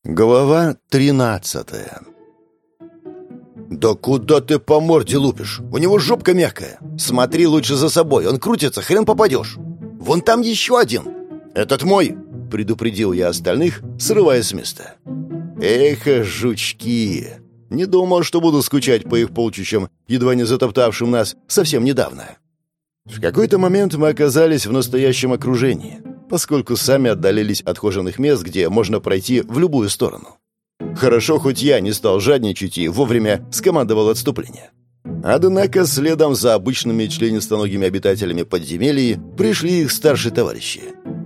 Глава 13. «Да куда ты по морде лупишь? У него жопка мягкая. Смотри лучше за собой, он крутится, хрен попадешь. Вон там еще один. Этот мой!» — предупредил я остальных, срываясь с места. «Эх, жучки! Не думал, что буду скучать по их полчищам, едва не затоптавшим нас совсем недавно». В какой-то момент мы оказались в настоящем окружении, поскольку сами отдалились от хоженых мест, где можно пройти в любую сторону. Хорошо, хоть я не стал жадничать и вовремя скомандовал отступление. Однако следом за обычными членистоногими обитателями подземелий пришли их старшие товарищи.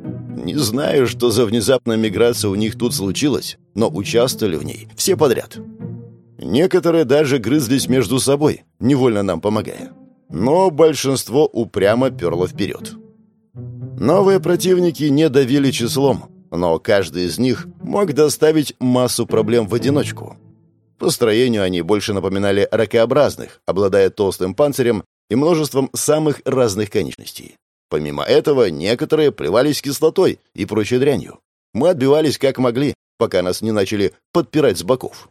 Не знаю, что за внезапная миграция у них тут случилась, но участвовали в ней все подряд. Некоторые даже грызлись между собой, невольно нам помогая. Но большинство упрямо перло вперед. Новые противники не давили числом, но каждый из них мог доставить массу проблем в одиночку. По строению они больше напоминали ракообразных, обладая толстым панцирем и множеством самых разных конечностей. Помимо этого, некоторые плевались кислотой и прочей дрянью. Мы отбивались как могли, пока нас не начали подпирать с боков.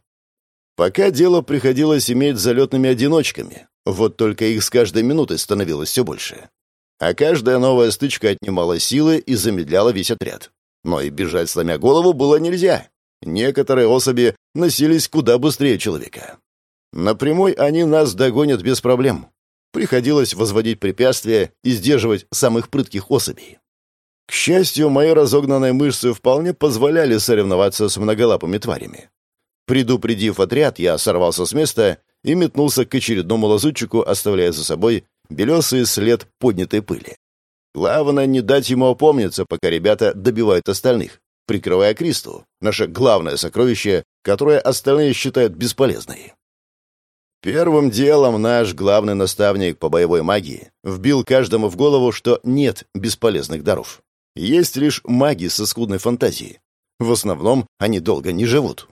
Пока дело приходилось иметь с залетными одиночками, вот только их с каждой минутой становилось все больше. А каждая новая стычка отнимала силы и замедляла весь отряд. Но и бежать, сломя голову, было нельзя. Некоторые особи носились куда быстрее человека. На прямой они нас догонят без проблем. Приходилось возводить препятствия и сдерживать самых прытких особей. К счастью, мои разогнанные мышцы вполне позволяли соревноваться с многолапыми тварями. Предупредив отряд, я сорвался с места и метнулся к очередному лазутчику, оставляя за собой белесый след поднятой пыли. Главное не дать ему опомниться, пока ребята добивают остальных, прикрывая Кристу, наше главное сокровище, которое остальные считают бесполезной. Первым делом наш главный наставник по боевой магии вбил каждому в голову, что нет бесполезных даров. Есть лишь маги со скудной фантазией. В основном они долго не живут.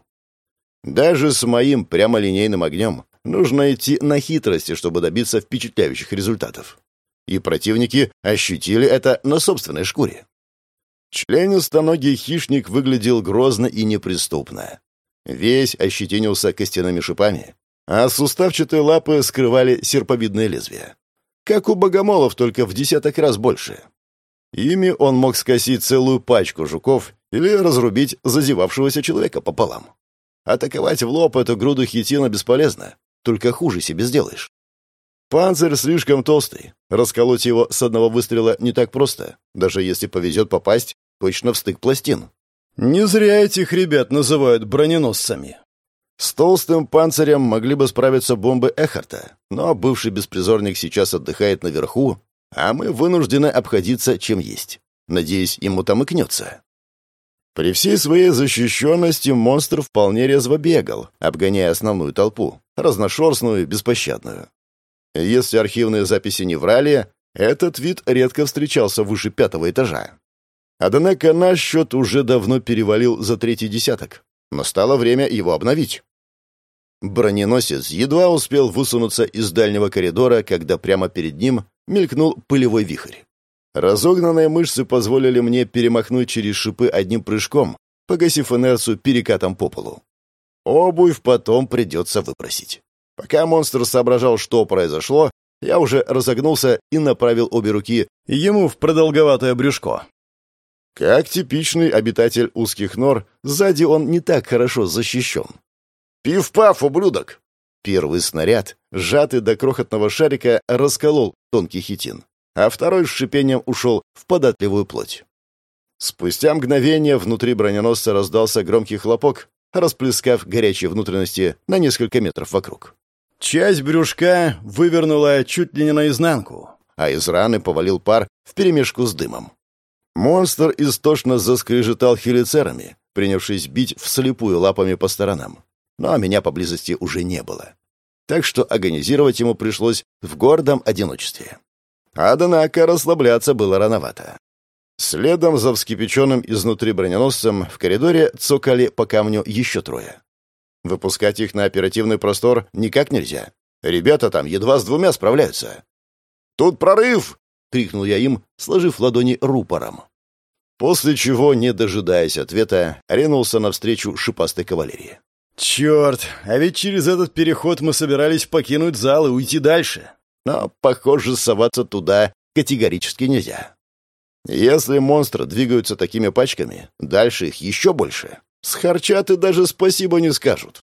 Даже с моим прямолинейным огнем нужно идти на хитрости, чтобы добиться впечатляющих результатов. И противники ощутили это на собственной шкуре. Членистоногий хищник выглядел грозно и неприступно. Весь ощетинился костяными шипами, а суставчатые лапы скрывали серповидные лезвия. Как у богомолов, только в 10 раз больше. Ими он мог скосить целую пачку жуков или разрубить зазевавшегося человека пополам. Атаковать в лоб эту груду хитина бесполезно, только хуже себе сделаешь. Панцирь слишком толстый, расколоть его с одного выстрела не так просто, даже если повезет попасть точно в стык пластин. Не зря этих ребят называют броненосцами. С толстым панцирем могли бы справиться бомбы Эхарта, но бывший беспризорник сейчас отдыхает наверху, а мы вынуждены обходиться чем есть. Надеюсь, ему там и кнется. При всей своей защищенности монстр вполне резво бегал, обгоняя основную толпу, разношерстную и беспощадную. Если архивные записи не врали, этот вид редко встречался выше 5-го этажа. Однако наш счет уже давно перевалил за 3-й десяток. Настало время его обновить. Броненосец едва успел высунуться из дальнего коридора, когда прямо перед ним мелькнул пылевой вихрь. Разогнанные мышцы позволили мне перемахнуть через шипы одним прыжком, погасив инерцию перекатом по полу. Обувь потом придется выбросить. Пока монстр соображал, что произошло, я уже разогнулся и направил обе руки ему в продолговатое брюшко. Как типичный обитатель узких нор, сзади он не так хорошо защищен. «Пиф-паф, ублюдок!» Первый снаряд, сжатый до крохотного шарика, расколол тонкий хитин, а второй с шипением ушел в податливую плоть. Спустя мгновение внутри броненосца раздался громкий хлопок, расплескав горячие внутренности на несколько метров вокруг. Часть брюшка вывернула чуть ли не наизнанку, а из раны повалил пар вперемешку с дымом. Монстр истошно заскрежетал хелицерами, принявшись бить вслепую лапами по сторонам. Но меня поблизости уже не было. Так что агонизировать ему пришлось в гордом одиночестве. Однако расслабляться было рановато. Следом за вскипяченным изнутри броненосцем в коридоре цокали по камню еще 3. Выпускать их на оперативный простор никак нельзя. Ребята там едва с 2 справляются. «Тут прорыв!» — крикнул я им, сложив ладони рупором. После чего, не дожидаясь ответа, ринулся навстречу шипастой кавалерии. «Черт, а ведь через этот переход мы собирались покинуть зал и уйти дальше». Но, похоже, соваться туда категорически нельзя. Если монстры двигаются такими пачками, дальше их еще больше. Схарчат и даже спасибо не скажут.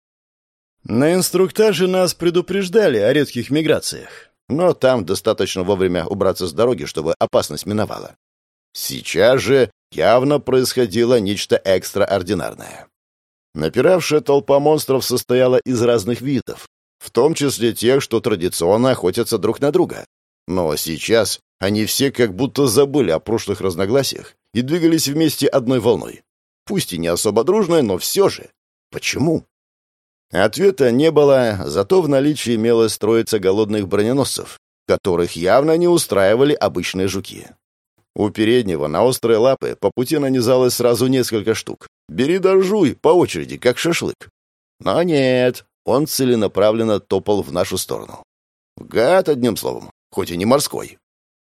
На инструктаже нас предупреждали о редких миграциях. Но там достаточно вовремя убраться с дороги, чтобы опасность миновала. Сейчас же явно происходило нечто экстраординарное. Напиравшая толпа монстров состояла из разных видов, в том числе тех, что традиционно охотятся друг на друга. Но сейчас они все как будто забыли о прошлых разногласиях и двигались вместе одной волной. Пусть и не особо дружной, но все же. Почему? Ответа не было, зато в наличии имелась троица голодных броненосцев, которых явно не устраивали обычные жуки. У переднего на острые лапы по пути нанизалось сразу несколько штук. Бери да жуй по очереди, как шашлык. Но нет, он целенаправленно топал в нашу сторону. Гад, одним словом, хоть и не морской.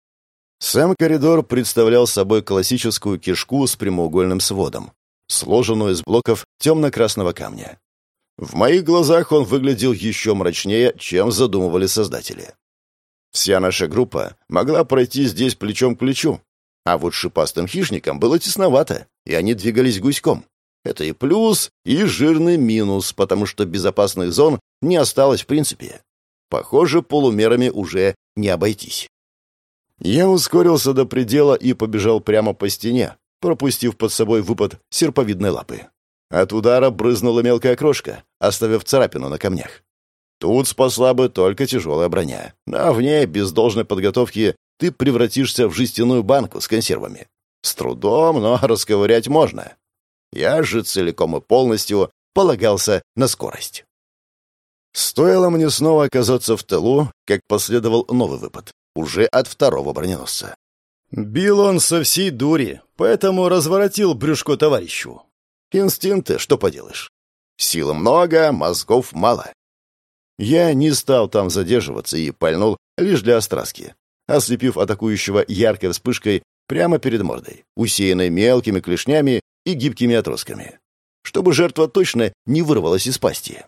Сам коридор представлял собой классическую кишку с прямоугольным сводом, сложенную из блоков темно-красного камня. В моих глазах он выглядел еще мрачнее, чем задумывали создатели. Вся наша группа могла пройти здесь плечом к плечу, а вот шипастым хищникам было тесновато, и они двигались гуськом. Это и плюс, и жирный минус, потому что безопасных зон не осталось в принципе. Похоже, полумерами уже не обойтись. Я ускорился до предела и побежал прямо по стене, пропустив под собой выпад серповидной лапы. От удара брызнула мелкая крошка, оставив царапину на камнях. Тут спасла бы только тяжелая броня, а в ней, без должной подготовки, ты превратишься в жестяную банку с консервами. С трудом, но расковырять можно. Я же целиком и полностью полагался на скорость. Стоило мне снова оказаться в тылу, как последовал новый выпад, уже от второго броненосца. Бил он со всей дури, поэтому разворотил брюшко товарищу. Инстинкты, что поделаешь. Силы много, мозгов мало. Я не стал там задерживаться и пальнул лишь для остраски, ослепив атакующего яркой вспышкой прямо перед мордой, усеянной мелкими клешнями и гибкими отростками, чтобы жертва точно не вырвалась из пасти.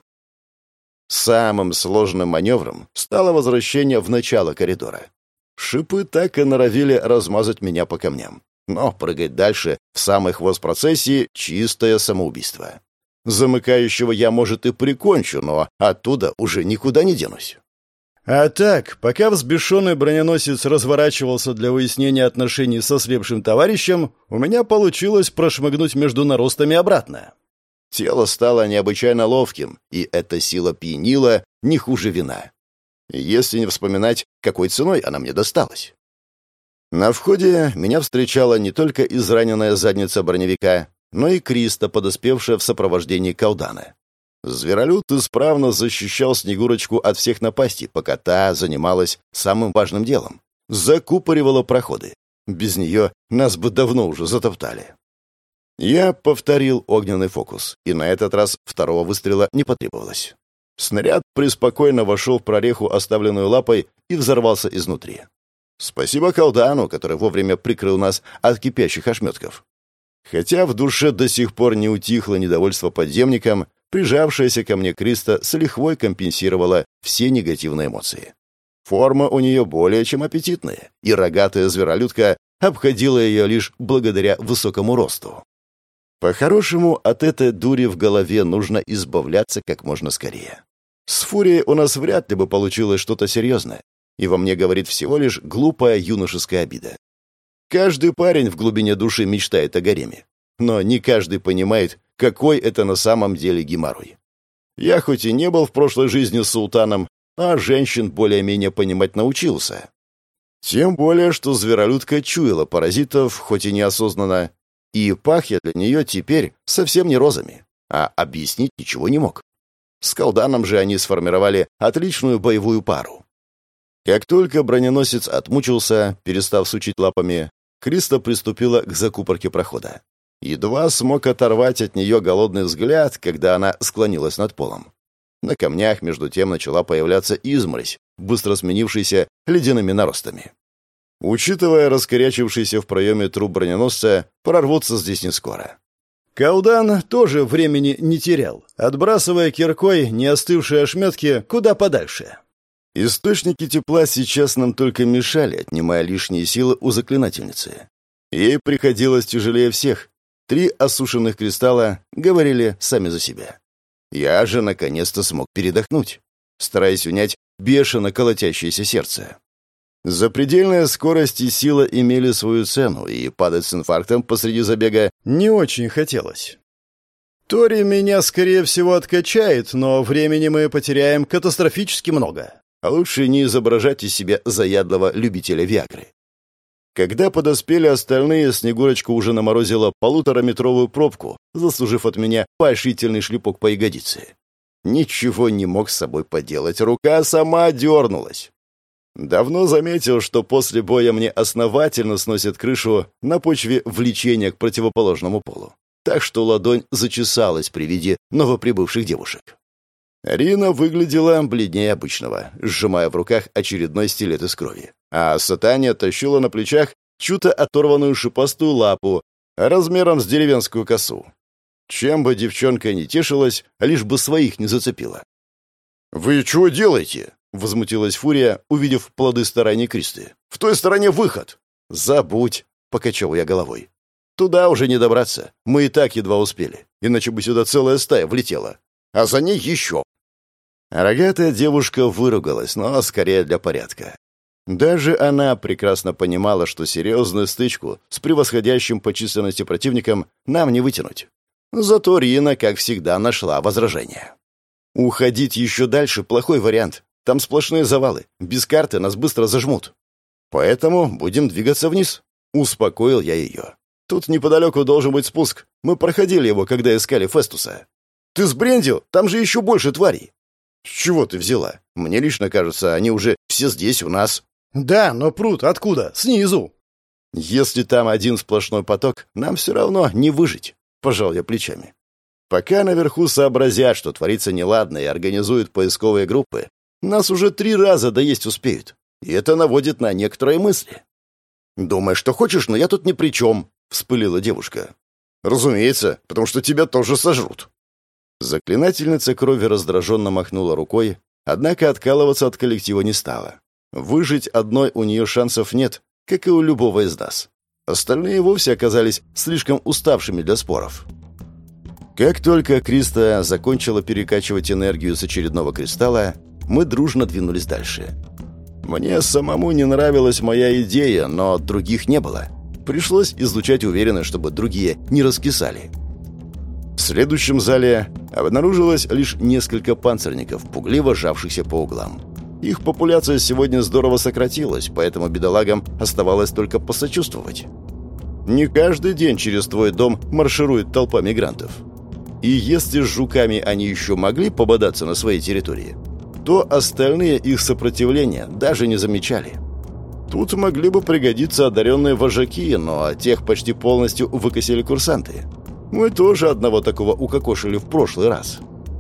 Самым сложным маневром стало возвращение в начало коридора. Шипы так и норовили размазать меня по камням. Но прыгать дальше, в самый хвост процессии, — чистое самоубийство. Замыкающего я, может, и прикончу, но оттуда уже никуда не денусь. А так, пока взбешенный броненосец разворачивался для выяснения отношений со слепшим товарищем, у меня получилось прошмыгнуть между наростами обратно. Тело стало необычайно ловким, и эта сила пьянила не хуже вина. Если не вспоминать, какой ценой она мне досталась. На входе меня встречала не только израненная задница броневика, но и Криста, подоспевшая в сопровождении Калдана. Зверолюд исправно защищал Снегурочку от всех напастей, пока та занималась самым важным делом — закупоривала проходы. Без нее нас бы давно уже затоптали. Я повторил огненный фокус, и на этот раз второго выстрела не потребовалось. Снаряд преспокойно вошел в прореху, оставленную лапой, и взорвался изнутри. Спасибо Калдану, который вовремя прикрыл нас от кипящих ошметков. Хотя в душе до сих пор не утихло недовольство подземникам, прижавшаяся ко мне Криста с лихвой компенсировала все негативные эмоции. Форма у нее более чем аппетитная, и рогатая зверолюдка обходила ее лишь благодаря высокому росту. По-хорошему, от этой дури в голове нужно избавляться как можно скорее. С Фурией у нас вряд ли бы получилось что-то серьезное, и во мне говорит всего лишь глупая юношеская обида. Каждый парень в глубине души мечтает о гареме, но не каждый понимает, какой это на самом деле геморрой. Я хоть и не был в прошлой жизни султаном, а женщин более-менее понимать научился. Тем более, что зверолюдка чуяла паразитов, хоть и неосознанно, и пах я для нее теперь совсем не розами, а объяснить ничего не мог. С Калданом же они сформировали отличную боевую пару. Как только броненосец отмучился, перестав сучить лапами, Криста приступила к закупорке прохода. Едва смог оторвать от нее голодный взгляд, когда она склонилась над полом. На камнях между тем начала появляться изморозь, быстро сменившаяся ледяными наростами. Учитывая раскорячившийся в проеме труп броненосца, прорвутся здесь не скоро. Каудан тоже времени не терял, отбрасывая киркой неостывшие ошметки куда подальше. Источники тепла сейчас нам только мешали, отнимая лишние силы у заклинательницы. Ей приходилось тяжелее всех. 3 осушенных кристалла говорили сами за себя. Я же наконец-то смог передохнуть, стараясь унять бешено колотящееся сердце. Запредельная скорость и сила имели свою цену, и падать с инфарктом посреди забега не очень хотелось. Тори меня, скорее всего, откачает, но времени мы потеряем катастрофически много. А лучше не изображать из себя заядлого любителя Виагры. Когда подоспели остальные, Снегурочка уже наморозила 1,5-метровую пробку, заслужив от меня поощрительный шлепок по ягодице. Ничего не мог с собой поделать, рука сама дернулась. Давно заметил, что после боя мне основательно сносит крышу на почве влечения к противоположному полу. Так что ладонь зачесалась при виде новоприбывших девушек. Рина выглядела бледнее обычного, сжимая в руках очередной стилет из крови. А Сатания тащила на плечах чью-то оторванную шипастую лапу размером с деревенскую косу. Чем бы девчонка не тешилась, лишь бы своих не зацепила. «Вы чего делаете?» — возмутилась Фурия, увидев плоды стараний Кристы. «В той стороне выход!» «Забудь!» — покачал я головой. «Туда уже не добраться. Мы и так едва успели. Иначе бы сюда целая стая влетела. А за ней еще!» Рогатая девушка выругалась, но скорее для порядка. Даже она прекрасно понимала, что серьезную стычку с превосходящим по численности противником нам не вытянуть. Зато Рина, как всегда, нашла возражение. «Уходить еще дальше — плохой вариант. Там сплошные завалы. Без карты нас быстро зажмут. Поэтому будем двигаться вниз». Успокоил я ее. «Тут неподалеку должен быть спуск. Мы проходили его, когда искали Фестуса». «Ты сбрендил? Там же еще больше тварей». «С чего ты взяла? Мне лично кажется, они уже все здесь у нас». «Да, но пруд откуда? Снизу». «Если там один сплошной поток, нам все равно не выжить», — пожал я плечами. «Пока наверху сообразят, что творится неладно и организуют поисковые группы, нас уже 3 раза доесть успеют, и это наводит на некоторые мысли». «Думаешь, что хочешь, но я тут ни при чем», — вспылила девушка. «Разумеется, потому что тебя тоже сожрут». Заклинательница крови раздраженно махнула рукой, однако откалываться от коллектива не стала. Выжить одной у нее шансов нет, как и у любого из нас. Остальные вовсе оказались слишком уставшими для споров. Как только Криста закончила перекачивать энергию с очередного кристалла, мы дружно двинулись дальше. Мне самому не нравилась моя идея, но других не было. Пришлось излучать уверенность, чтобы другие не раскисали. В следующем зале обнаружилось лишь несколько панцирников, пугливо сжавшихся по углам. Их популяция сегодня здорово сократилась, поэтому бедолагам оставалось только посочувствовать. Не каждый день через твой дом марширует толпа мигрантов. И если с жуками они еще могли пободаться на своей территории, то остальные их сопротивления даже не замечали. Тут могли бы пригодиться одаренные вожаки, но тех почти полностью выкосили курсанты. Мы тоже одного такого укокошили в прошлый раз.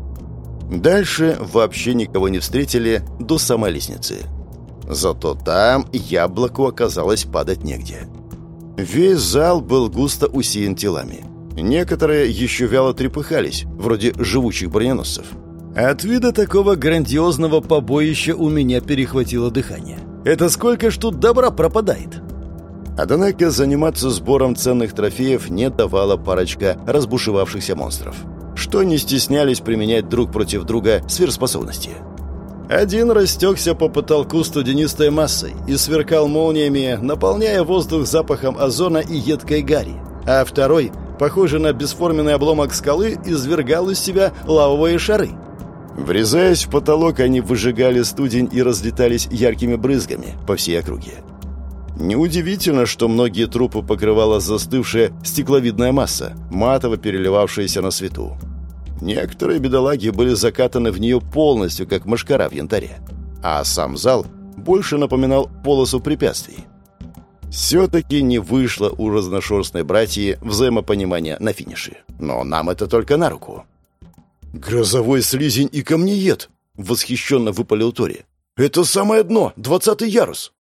Дальше вообще никого не встретили до самой лестницы. Зато там яблоку оказалось падать негде. Весь зал был густо усеян телами. Некоторые еще вяло трепыхались, вроде живучих броненосцев. От вида такого грандиозного побоища у меня перехватило дыхание. Это сколько ж тут добра пропадает? Однако заниматься сбором ценных трофеев не давала парочка разбушевавшихся монстров, что не стеснялись применять друг против друга сверхспособности. Один растекся по потолку студенистой массой и сверкал молниями, наполняя воздух запахом озона и едкой гари, а второй, похожий на бесформенный обломок скалы, извергал из себя лавовые шары. Врезаясь в потолок, они выжигали студень и разлетались яркими брызгами по всей округе. Неудивительно, что многие трупы покрывала застывшая стекловидная масса, матово переливавшаяся на свету. Некоторые бедолаги были закатаны в нее полностью, как мошкара в янтаре, а сам зал больше напоминал полосу препятствий. Все-таки не вышло у разношерстной братьи взаимопонимания на финише, но нам это только на руку. «Грозовой слизень и камнеед!» — восхищенно выпалил Тори. «Это самое дно, 20-й ярус!»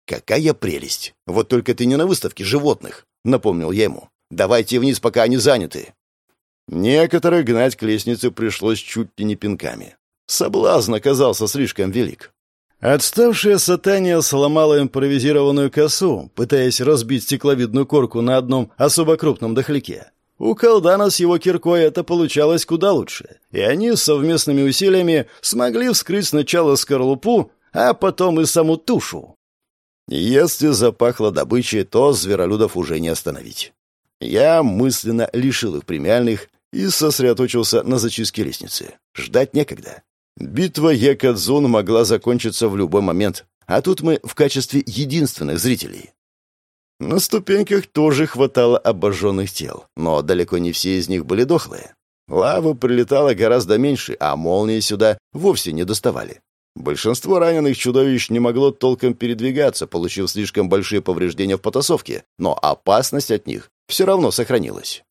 «Какая прелесть! Вот только ты не на выставке животных», — напомнил я ему. «Давайте вниз, пока они заняты». Некоторых гнать к лестнице пришлось чуть ли не пинками. Соблазн оказался слишком велик. Отставшая сатания сломала импровизированную косу, пытаясь разбить стекловидную корку на одном особо крупном дохляке. У Каудана с его киркой это получалось куда лучше, и они совместными усилиями смогли вскрыть сначала скорлупу, а потом и саму тушу. Если запахло добычей, то зверолюдов уже не остановить. Я мысленно лишил их премиальных и сосредоточился на зачистке лестницы. Ждать некогда. Битва Якадзун могла закончиться в любой момент, а тут мы в качестве единственных зрителей. На ступеньках тоже хватало обожженных тел, но далеко не все из них были дохлые. Лава прилетала гораздо меньше, а молнии сюда вовсе не доставали. Большинство раненых чудовищ не могло толком передвигаться, получив слишком большие повреждения в потасовке, но опасность от них все равно сохранилась.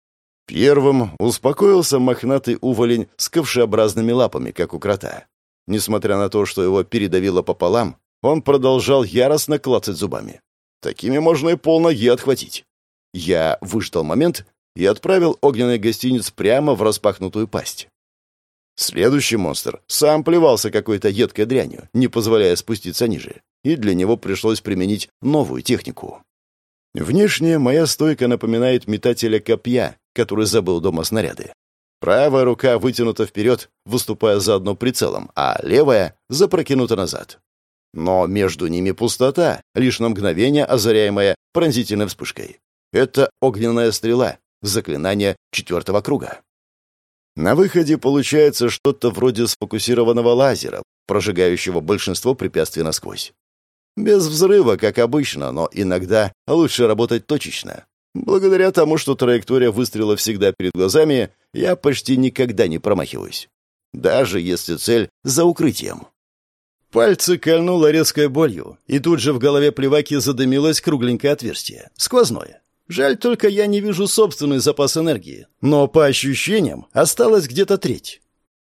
Первым успокоился мохнатый уволень с ковшеобразными лапами, как у крота. Несмотря на то, что его передавило пополам, он продолжал яростно клацать зубами. Такими можно и полноги отхватить. Я выждал момент и отправил огненный гостиниц прямо в распахнутую пасть. Следующий монстр сам плевался какой-то едкой дрянью, не позволяя спуститься ниже, и для него пришлось применить новую технику. Внешне моя стойка напоминает метателя копья, который забыл дома снаряды. Правая рука вытянута вперед, выступая заодно прицелом, а левая запрокинута назад. Но между ними пустота, лишь на мгновение озаряемая пронзительной вспышкой. Это огненная стрела, заклинание 4-го круга. На выходе получается что-то вроде сфокусированного лазера, прожигающего большинство препятствий насквозь. Без взрыва, как обычно, но иногда лучше работать точечно. Благодаря тому, что траектория выстрела всегда перед глазами, я почти никогда не промахиваюсь. Даже если цель за укрытием. Пальцы кольнуло резкой болью, и тут же в голове плеваки задымилось кругленькое отверстие, сквозное. Жаль только я не вижу собственный запас энергии, но по ощущениям осталось где-то треть.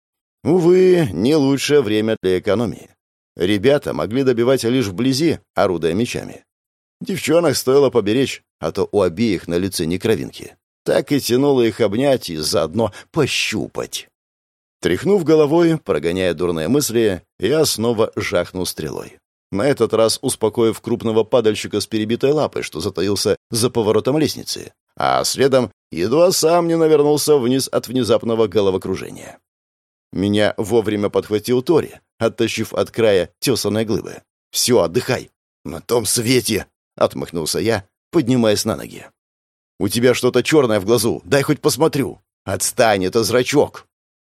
Увы, не лучшее время для экономии. Ребята могли добивать лишь вблизи, орудуя мечами. Девчонок стоило поберечь, а то у обеих на лице не кровинки. Так и тянуло их обнять и заодно пощупать. Тряхнув головой, прогоняя дурные мысли, я снова жахнул стрелой. На этот раз успокоив крупного падальщика с перебитой лапой, что затаился за поворотом лестницы, а следом едва сам не навернулся вниз от внезапного головокружения. Меня вовремя подхватил Тори, оттащив от края тесаной глыбы. «Все, отдыхай!» «На том свете!» — отмахнулся я, поднимаясь на ноги. «У тебя что-то черное в глазу, дай хоть посмотрю!» «Отстань, это зрачок!»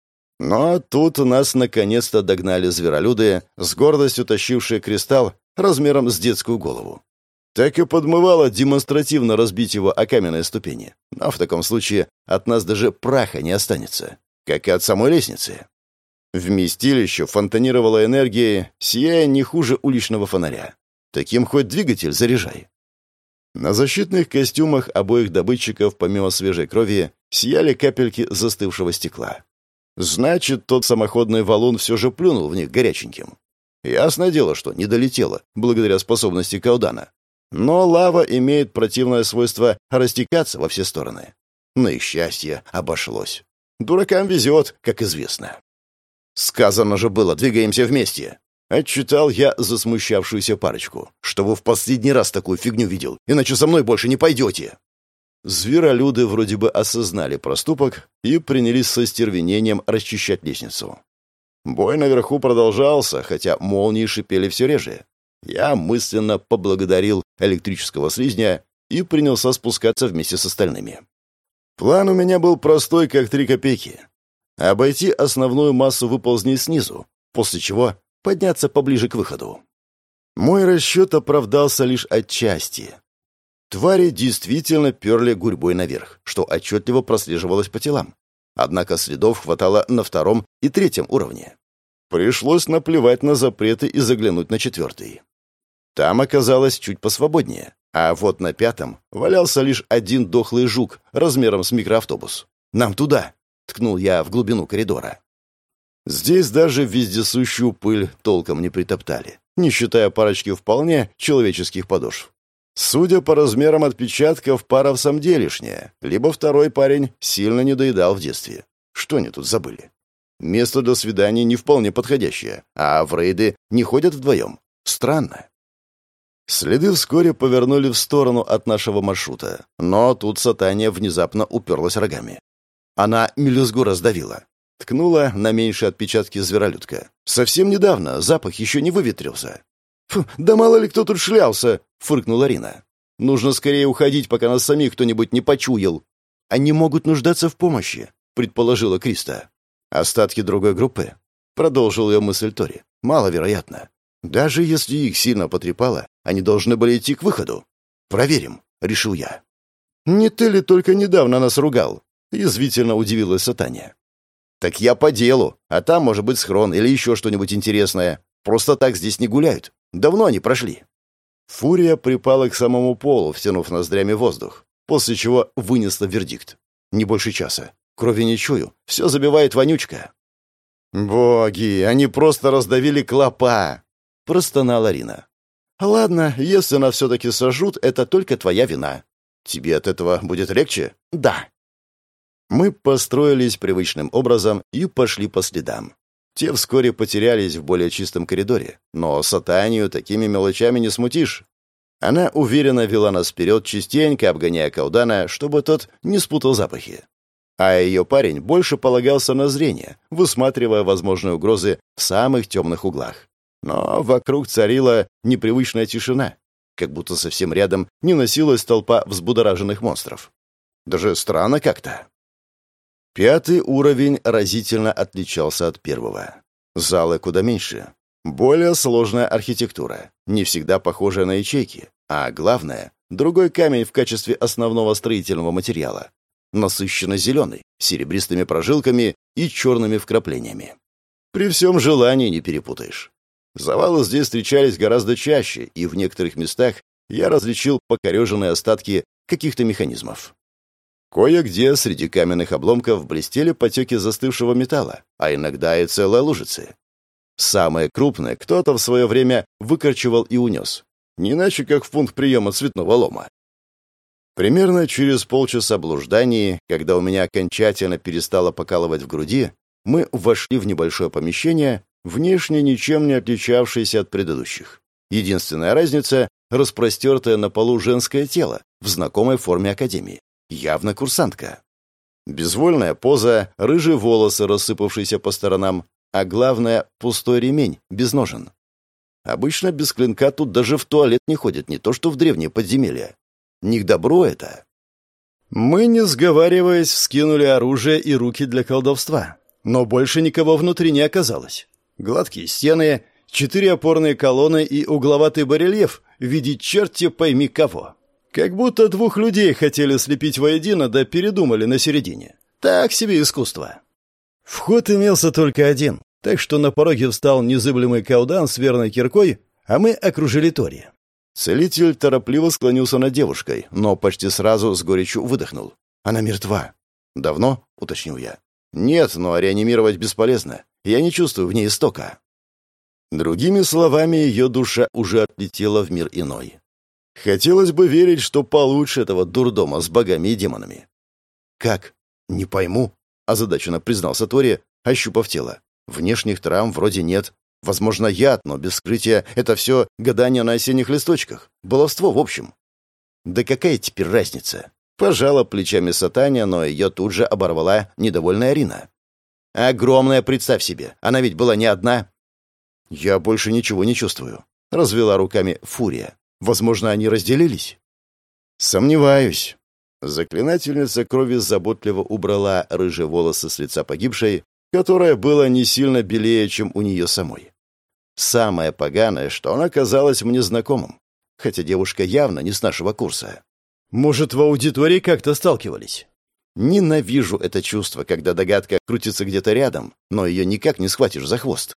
Но тут нас наконец-то догнали зверолюды, с гордостью тащившие кристалл размером с детскую голову. Так и подмывало демонстративно разбить его о каменные ступени. Но в таком случае от нас даже праха не останется, как и от самой лестницы. Вместилище фонтанировало энергией, сияя не хуже уличного фонаря. Таким хоть двигатель заряжай. На защитных костюмах обоих добытчиков, помимо свежей крови, сияли капельки застывшего стекла. Значит, тот самоходный валун все же плюнул в них горяченьким. Ясное дело, что не долетело, благодаря способности Каудана. Но лава имеет противное свойство растекаться во все стороны. На их счастье обошлось. Дуракам везет, как известно. «Сказано же было, двигаемся вместе!» Отчитал я засмущавшуюся парочку. «Что вы в последний раз такую фигню видел, иначе со мной больше не пойдете!» Зверолюды вроде бы осознали проступок и принялись со стервенением расчищать лестницу. Бой наверху продолжался, хотя молнии шипели все реже. Я мысленно поблагодарил электрического слизня и принялся спускаться вместе с остальными. План у меня был простой, как 3 копейки. Обойти основную массу выползней снизу, после чего подняться поближе к выходу. Мой расчет оправдался лишь отчасти. Твари действительно перли гурьбой наверх, что отчетливо прослеживалось по телам. Однако следов хватало на 2-м и 3-м уровне. Пришлось наплевать на запреты и заглянуть на 4-й. Там оказалось чуть посвободнее, а вот на 5-м валялся лишь один дохлый жук размером с микроавтобус. «Нам туда!» — ткнул я в глубину коридора. Здесь даже вездесущую пыль толком не притоптали. не считая парочки вполне человеческих подошв. Судя по размерам отпечатков, пара в самом деле лишняя, либо второй парень сильно недоедал в детстве. Что они тут забыли? Место для свиданий не вполне подходящее, а в рейды не ходят вдвоем. Странно. Следы вскоре повернули в сторону от нашего маршрута, но тут Сатания внезапно уперлась рогами. Она мелюзгу раздавила. Ткнула на меньшие отпечатки зверолюдка. Совсем недавно запах еще не выветрился. «Фу, да мало ли кто тут шлялся!» — фыркнула Рина. «Нужно скорее уходить, пока нас самих кто-нибудь не почуял». «Они могут нуждаться в помощи», — предположила Криста. «Остатки другой группы?» — продолжил ее мысль Тори. «Маловероятно. Даже если их сильно потрепало, они должны были идти к выходу. Проверим», — решил я. «Не ты ли только недавно нас ругал?» — язвительно удивилась Сатания. «Так я по делу, а там может быть схрон или еще что-нибудь интересное. Просто так здесь не гуляют. Давно они прошли». Фурия припала к самому полу, втянув ноздрями воздух, после чего вынесла вердикт. Не больше часа. Крови не чую. Все забивает вонючка. «Боги, они просто раздавили клопа!» — простонала Рина. «Ладно, если нас все-таки сожрут, это только твоя вина. Тебе от этого будет легче?» «Да». Мы построились привычным образом и пошли по следам. Те вскоре потерялись в более чистом коридоре, но Сатанию такими мелочами не смутишь. Она уверенно вела нас вперед, частенько обгоняя Каудана, чтобы тот не спутал запахи. А ее парень больше полагался на зрение, высматривая возможные угрозы в самых темных углах. Но вокруг царила непривычная тишина, как будто совсем рядом не носилась толпа взбудораженных монстров. Даже странно как-то. 5-й уровень разительно отличался от 1-го. Залы куда меньше. Более сложная архитектура, не всегда похожая на ячейки. А главное, другой камень в качестве основного строительного материала. Насыщенно зеленый, с серебристыми прожилками и черными вкраплениями. При всем желании не перепутаешь. Завалы здесь встречались гораздо чаще, и в некоторых местах я различил покореженные остатки каких-то механизмов. Кое-где среди каменных обломков блестели потеки застывшего металла, а иногда и целые лужицы. Самые крупные кто-то в свое время выкорчевал и унес. Не иначе, как в пункт приема цветного лома. Примерно через полчаса блужданий, когда у меня окончательно перестало покалывать в груди, мы вошли в небольшое помещение, внешне ничем не отличавшееся от предыдущих. Единственная разница — распростертое на полу женское тело в знакомой форме академии. Явно курсантка. Безвольная поза, рыжие волосы, рассыпавшиеся по сторонам, а главное — пустой ремень, без ножен. Обычно без клинка тут даже в туалет не ходят, не то что в древние подземелья. Не к добру это. Мы, не сговариваясь, вскинули оружие и руки для колдовства. Но больше никого внутри не оказалось. Гладкие стены, 4 опорные колонны и угловатый барельеф в виде черти пойми кого. Как будто 2 людей хотели слепить воедино, да передумали на середине. Так себе искусство. Вход имелся только один, так что на пороге встал незыблемый Каудан с верной киркой, а мы окружили Тори. Целитель торопливо склонился над девушкой, но почти сразу с горечью выдохнул. «Она мертва». «Давно?» — уточнил я. «Нет, но реанимировать бесполезно. Я не чувствую в ней истока». Другими словами, ее душа уже отлетела в мир иной. Хотелось бы верить, что получше этого дурдома с богами и демонами. «Как? Не пойму», — озадаченно признался Тори, ощупав тело. «Внешних травм вроде нет. Возможно, яд, но без вскрытия это все гадание на осенних листочках. Баловство, в общем». «Да какая теперь разница?» Пожала плечами Сатания, но ее тут же оборвала недовольная Рина. «Огромная, представь себе. Она ведь была не одна». «Я больше ничего не чувствую», — развела руками Фурия. «Возможно, они разделились?» «Сомневаюсь». Заклинательница крови заботливо убрала рыжие волосы с лица погибшей, которое было не сильно белее, чем у нее самой. Самое поганое, что она казалась мне знакомым, хотя девушка явно не с нашего курса. Может, в аудитории как-то сталкивались? Ненавижу это чувство, когда догадка крутится где-то рядом, но ее никак не схватишь за хвост.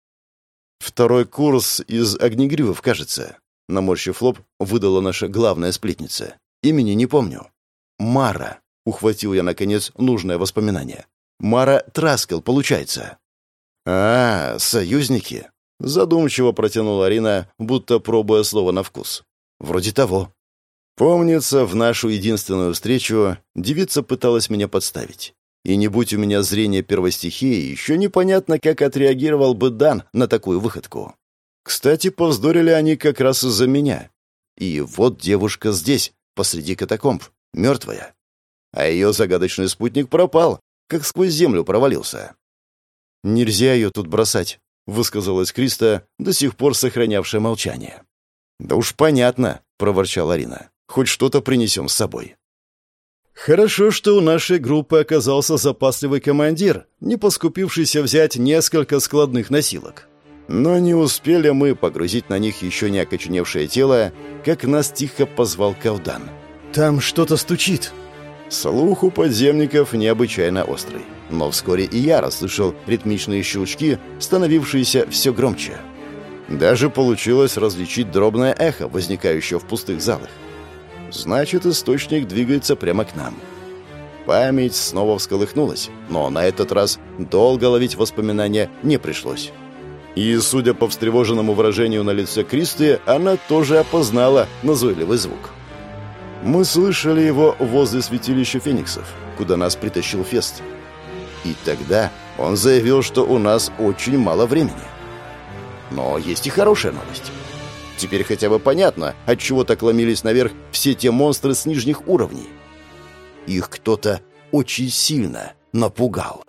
2-й курс из огнегривов, кажется. Наморщив лоб, выдала наша главная сплетница. Имени не помню. Мара. Ухватил я, наконец, нужное воспоминание. Мара Траскел, получается. «А, союзники?» Задумчиво протянула Арина, будто пробуя слово на вкус. «Вроде того». Помнится, в нашу единственную встречу девица пыталась меня подставить. И не будь у меня зрения первой стихии, еще непонятно, как отреагировал бы Дан на такую выходку. Кстати, повздорили они как раз из-за меня. И вот девушка здесь, посреди катакомб, мертвая. А ее загадочный спутник пропал, как сквозь землю провалился. «Нельзя ее тут бросать», — высказалась Криста, до сих пор сохранявшая молчание. «Да уж понятно», — проворчала Арина. «Хоть что-то принесем с собой». Хорошо, что у нашей группы оказался запасливый командир, не поскупившийся взять несколько складных носилок. Но не успели мы погрузить на них еще не окоченевшее тело, как нас тихо позвал Каудан. «Там что-то стучит». Слух у подземников необычайно острый. Но вскоре и я расслышал ритмичные щелчки, становившиеся все громче. Даже получилось различить дробное эхо, возникающее в пустых залах. Значит, источник двигается прямо к нам. Память снова всколыхнулась, но на этот раз долго ловить воспоминания не пришлось. И, судя по встревоженному выражению на лице Кристи, она тоже опознала назойливый звук. Мы слышали его возле святилища фениксов, куда нас притащил Фест. И тогда он заявил, что у нас очень мало времени. Но есть и хорошая новость. Теперь хотя бы понятно, отчего так ломились наверх все те монстры с нижних уровней. Их кто-то очень сильно напугал.